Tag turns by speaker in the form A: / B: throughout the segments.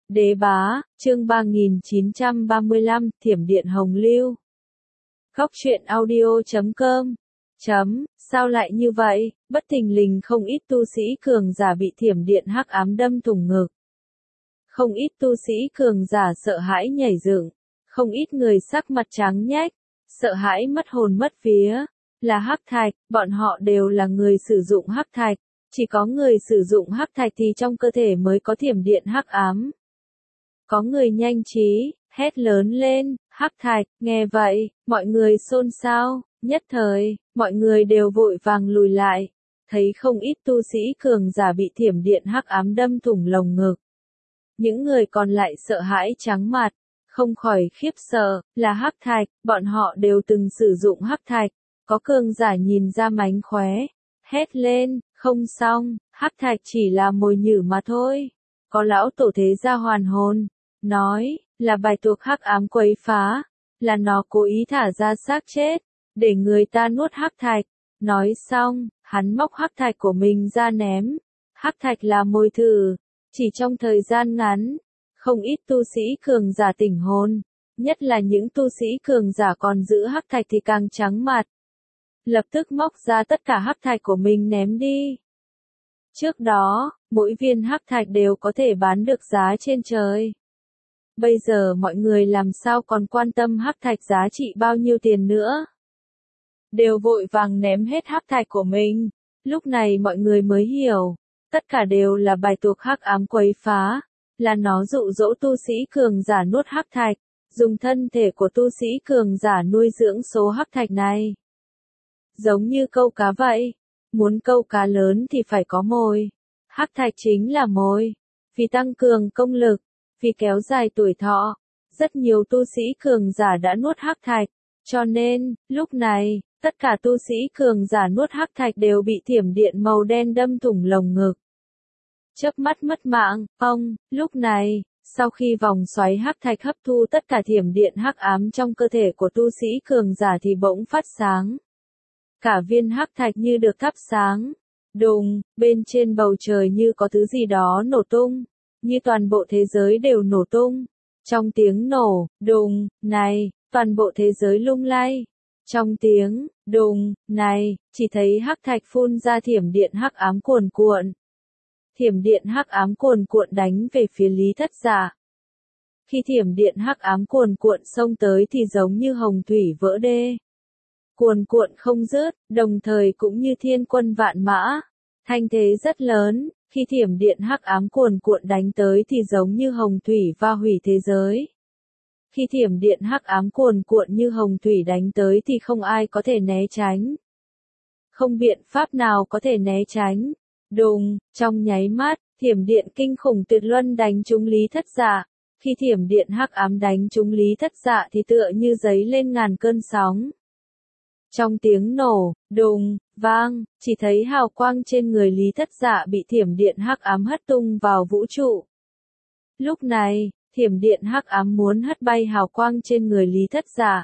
A: Đế bá, chương 3935, Thiểm điện Hồng Lưu. Góc truyện audio.com. Sao lại như vậy, bất thình lình không ít tu sĩ cường giả bị thiểm điện hắc ám đâm thủng ngực. Không ít tu sĩ cường giả sợ hãi nhảy dựng, không ít người sắc mặt trắng nhách, sợ hãi mất hồn mất vía. Là hắc thạch, bọn họ đều là người sử dụng hắc thạch, chỉ có người sử dụng hắc thạch thì trong cơ thể mới có thiểm điện hắc ám. Có người nhanh trí, hét lớn lên, hắc thạch, nghe vậy, mọi người xôn xao, nhất thời, mọi người đều vội vàng lùi lại, thấy không ít tu sĩ cường giả bị thiểm điện hắc ám đâm thủng lồng ngực. Những người còn lại sợ hãi trắng mặt, không khỏi khiếp sợ, là hắc thạch, bọn họ đều từng sử dụng hắc thạch, có cường giả nhìn ra mánh khóe, hét lên, không xong, hắc thạch chỉ là mồi nhử mà thôi. Có lão tổ thế gia hoàn hồn, nói, là bài tuộc hắc ám quấy phá, là nó cố ý thả ra xác chết, để người ta nuốt hắc thạch. Nói xong, hắn móc hắc thạch của mình ra ném. Hắc thạch là mồi thử, chỉ trong thời gian ngắn, không ít tu sĩ cường giả tỉnh hồn, nhất là những tu sĩ cường giả còn giữ hắc thạch thì càng trắng mặt. Lập tức móc ra tất cả hắc thạch của mình ném đi. Trước đó, mỗi viên hắc thạch đều có thể bán được giá trên trời. Bây giờ mọi người làm sao còn quan tâm hắc thạch giá trị bao nhiêu tiền nữa. Đều vội vàng ném hết hắc thạch của mình. Lúc này mọi người mới hiểu, tất cả đều là bài tuộc hắc ám quấy phá, là nó dụ dỗ tu sĩ cường giả nuốt hắc thạch, dùng thân thể của tu sĩ cường giả nuôi dưỡng số hắc thạch này. Giống như câu cá vậy, muốn câu cá lớn thì phải có mồi. Hắc thạch chính là mồi, vì tăng cường công lực, vì kéo dài tuổi thọ. Rất nhiều tu sĩ cường giả đã nuốt hắc thạch, cho nên, lúc này, tất cả tu sĩ cường giả nuốt hắc thạch đều bị thiểm điện màu đen đâm thủng lồng ngực. Chớp mắt mất mạng, lúc này, sau khi vòng xoáy hắc thạch hấp thu tất cả thiểm điện hắc ám trong cơ thể của tu sĩ cường giả thì bỗng phát sáng. Cả viên hắc thạch như được thắp sáng. Đùng, bên trên bầu trời như có thứ gì đó nổ tung, như toàn bộ thế giới đều nổ tung. Trong tiếng nổ, đùng, này, toàn bộ thế giới lung lay. Trong tiếng, đùng, này, chỉ thấy hắc thạch phun ra thiểm điện hắc ám cuồn cuộn. Thiểm điện hắc ám cuồn cuộn đánh về phía Lý Thất Dạ. Khi thiểm điện hắc ám cuồn cuộn xông tới thì giống như hồng thủy vỡ đê. Cuồn cuộn không dứt, đồng thời cũng như thiên quân vạn mã. Thanh thế rất lớn, khi thiểm điện hắc ám cuồn cuộn đánh tới thì giống như hồng thủy va hủy thế giới. Khi thiểm điện hắc ám cuồn cuộn như hồng thủy đánh tới thì không ai có thể né tránh. Không biện pháp nào có thể né tránh. Đùng, trong nháy mắt, thiểm điện kinh khủng tuyệt luân đánh trúng Lý Thất Dạ. Khi thiểm điện hắc ám đánh trúng Lý Thất Dạ thì tựa như giấy lên ngàn cơn sóng. Trong tiếng nổ, đùng, vang, chỉ thấy hào quang trên người Lý Thất Dạ bị thiểm điện hắc ám hất tung vào vũ trụ. Lúc này, thiểm điện hắc ám muốn hất bay hào quang trên người Lý Thất Dạ.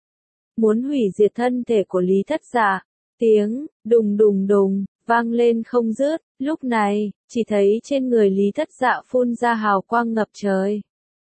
A: Muốn hủy diệt thân thể của Lý Thất Dạ. Tiếng, đùng đùng đùng, vang lên không dứt. Lúc này, chỉ thấy trên người Lý Thất Dạ phun ra hào quang ngập trời.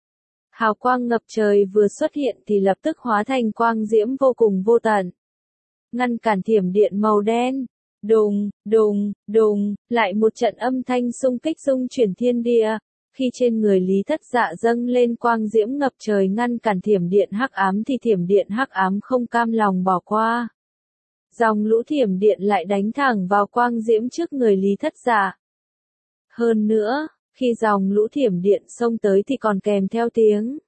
A: Hào quang ngập trời vừa xuất hiện thì lập tức hóa thành quang diễm vô cùng vô tận. Ngăn cản thiểm điện màu đen. Đùng, đùng, đùng, lại một trận âm thanh xung kích rung chuyển thiên địa. Khi trên người Lý Thất Dạ dâng lên quang diễm ngập trời ngăn cản thiểm điện hắc ám thì thiểm điện hắc ám không cam lòng bỏ qua. Dòng lũ thiểm điện lại đánh thẳng vào quang diễm trước người Lý Thất Dạ. Hơn nữa, khi dòng lũ thiểm điện xông tới thì còn kèm theo tiếng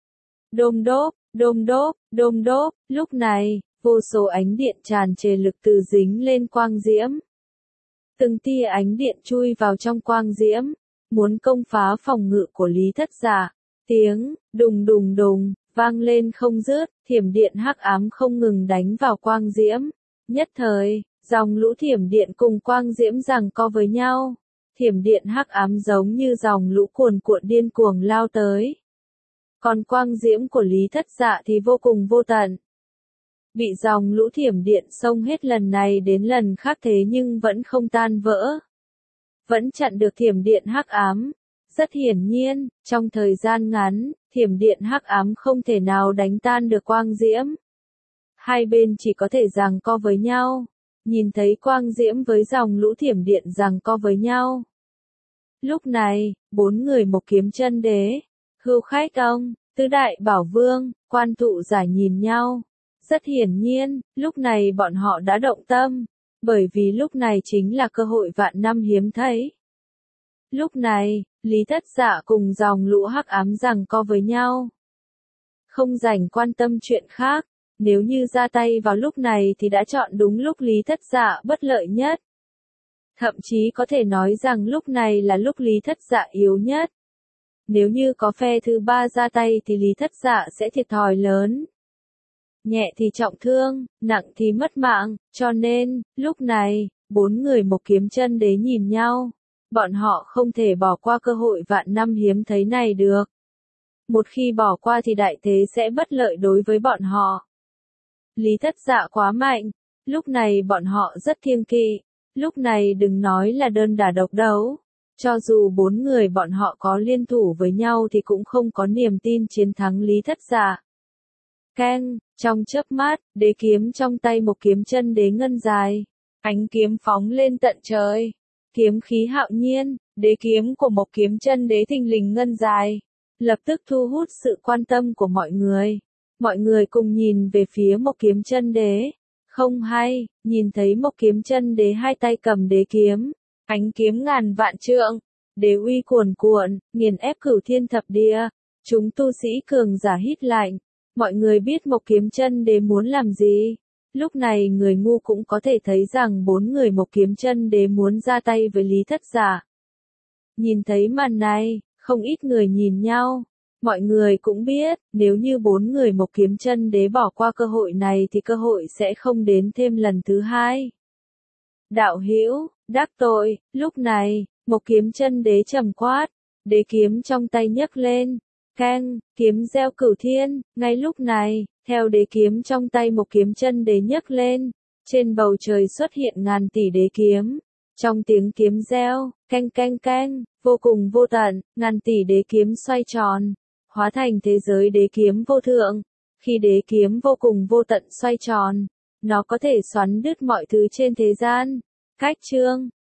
A: đôm đốp, đôm đốp, đôm đốp. Lúc này, vô số ánh điện tràn trề lực từ dính lên quang diễm. Từng tia ánh điện chui vào trong quang diễm, muốn công phá phòng ngự của Lý Thất Dạ. Tiếng đùng đùng đùng vang lên không dứt, thiểm điện hắc ám không ngừng đánh vào quang diễm. Nhất thời, dòng lũ thiểm điện cùng quang diễm giằng co với nhau. Thiểm điện hắc ám giống như dòng lũ cuồn cuộn điên cuồng lao tới. Còn quang diễm của Lý Thất Dạ thì vô cùng vô tận. Bị dòng lũ thiểm điện xông hết lần này đến lần khác thế nhưng vẫn không tan vỡ. Vẫn chặn được thiểm điện hắc ám. Rất hiển nhiên, trong thời gian ngắn, thiểm điện hắc ám không thể nào đánh tan được quang diễm. Hai bên chỉ có thể giằng co với nhau. Nhìn thấy quang diễm với dòng lũ thiểm điện giằng co với nhau. Lúc này, 4 người một kiếm chân đế, Hưu Khách Ông, Tứ Đại Bảo Vương, Quan Thụ Giải nhìn nhau. Rất hiển nhiên, lúc này bọn họ đã động tâm, bởi vì lúc này chính là cơ hội vạn năm hiếm thấy. Lúc này, Lý Thất Dạ cùng dòng lũ hắc ám giằng co với nhau. Không rảnh quan tâm chuyện khác, nếu như ra tay vào lúc này thì đã chọn đúng lúc Lý Thất Dạ bất lợi nhất. Thậm chí có thể nói rằng lúc này là lúc Lý Thất Dạ yếu nhất. Nếu như có phe thứ ba ra tay thì Lý Thất Dạ sẽ thiệt thòi lớn. Nhẹ thì trọng thương, nặng thì mất mạng, cho nên, lúc này, 4 người một kiếm chân đế nhìn nhau. Bọn họ không thể bỏ qua cơ hội vạn năm hiếm thấy này được. Một khi bỏ qua thì đại thế sẽ bất lợi đối với bọn họ. Lý Thất Dạ quá mạnh, lúc này bọn họ rất kiêng kỵ, lúc này đừng nói là đơn đả độc đấu. Cho dù 4 người bọn họ có liên thủ với nhau thì cũng không có niềm tin chiến thắng Lý Thất Dạ. Keng, trong chớp mắt, đế kiếm trong tay một kiếm chân đế ngân dài. Ánh kiếm phóng lên tận trời. Kiếm khí hạo nhiên, đế kiếm của một kiếm chân đế thình lình ngân dài. Lập tức thu hút sự quan tâm của mọi người. Mọi người cùng nhìn về phía một kiếm chân đế. Không hay, nhìn thấy một kiếm chân đế hai tay cầm đế kiếm. Ánh kiếm ngàn vạn trượng. Đế uy cuồn cuộn, nghiền ép cửu thiên thập địa. Chúng tu sĩ cường giả hít lạnh. Mọi người biết một kiếm chân đế muốn làm gì. Lúc này người ngu cũng có thể thấy rằng 4 người một kiếm chân đế muốn ra tay với Lý Thất Dạ. Nhìn thấy màn này, không ít người nhìn nhau. Mọi người cũng biết, nếu như 4 người một kiếm chân đế bỏ qua cơ hội này thì cơ hội sẽ không đến thêm lần thứ hai. Đạo hữu, đắc tội, lúc này, một kiếm chân đế trầm quát, đế kiếm trong tay nhấc lên. Keng, kiếm gieo cửu thiên, ngay lúc này, theo đế kiếm trong tay một kiếm chân đế nhấc lên, trên bầu trời xuất hiện ngàn tỷ đế kiếm. Trong tiếng kiếm gieo, keng keng keng, vô cùng vô tận, ngàn tỷ đế kiếm xoay tròn, hóa thành thế giới đế kiếm vô thượng. Khi đế kiếm vô cùng vô tận xoay tròn, nó có thể xoắn đứt mọi thứ trên thế gian. Cách chương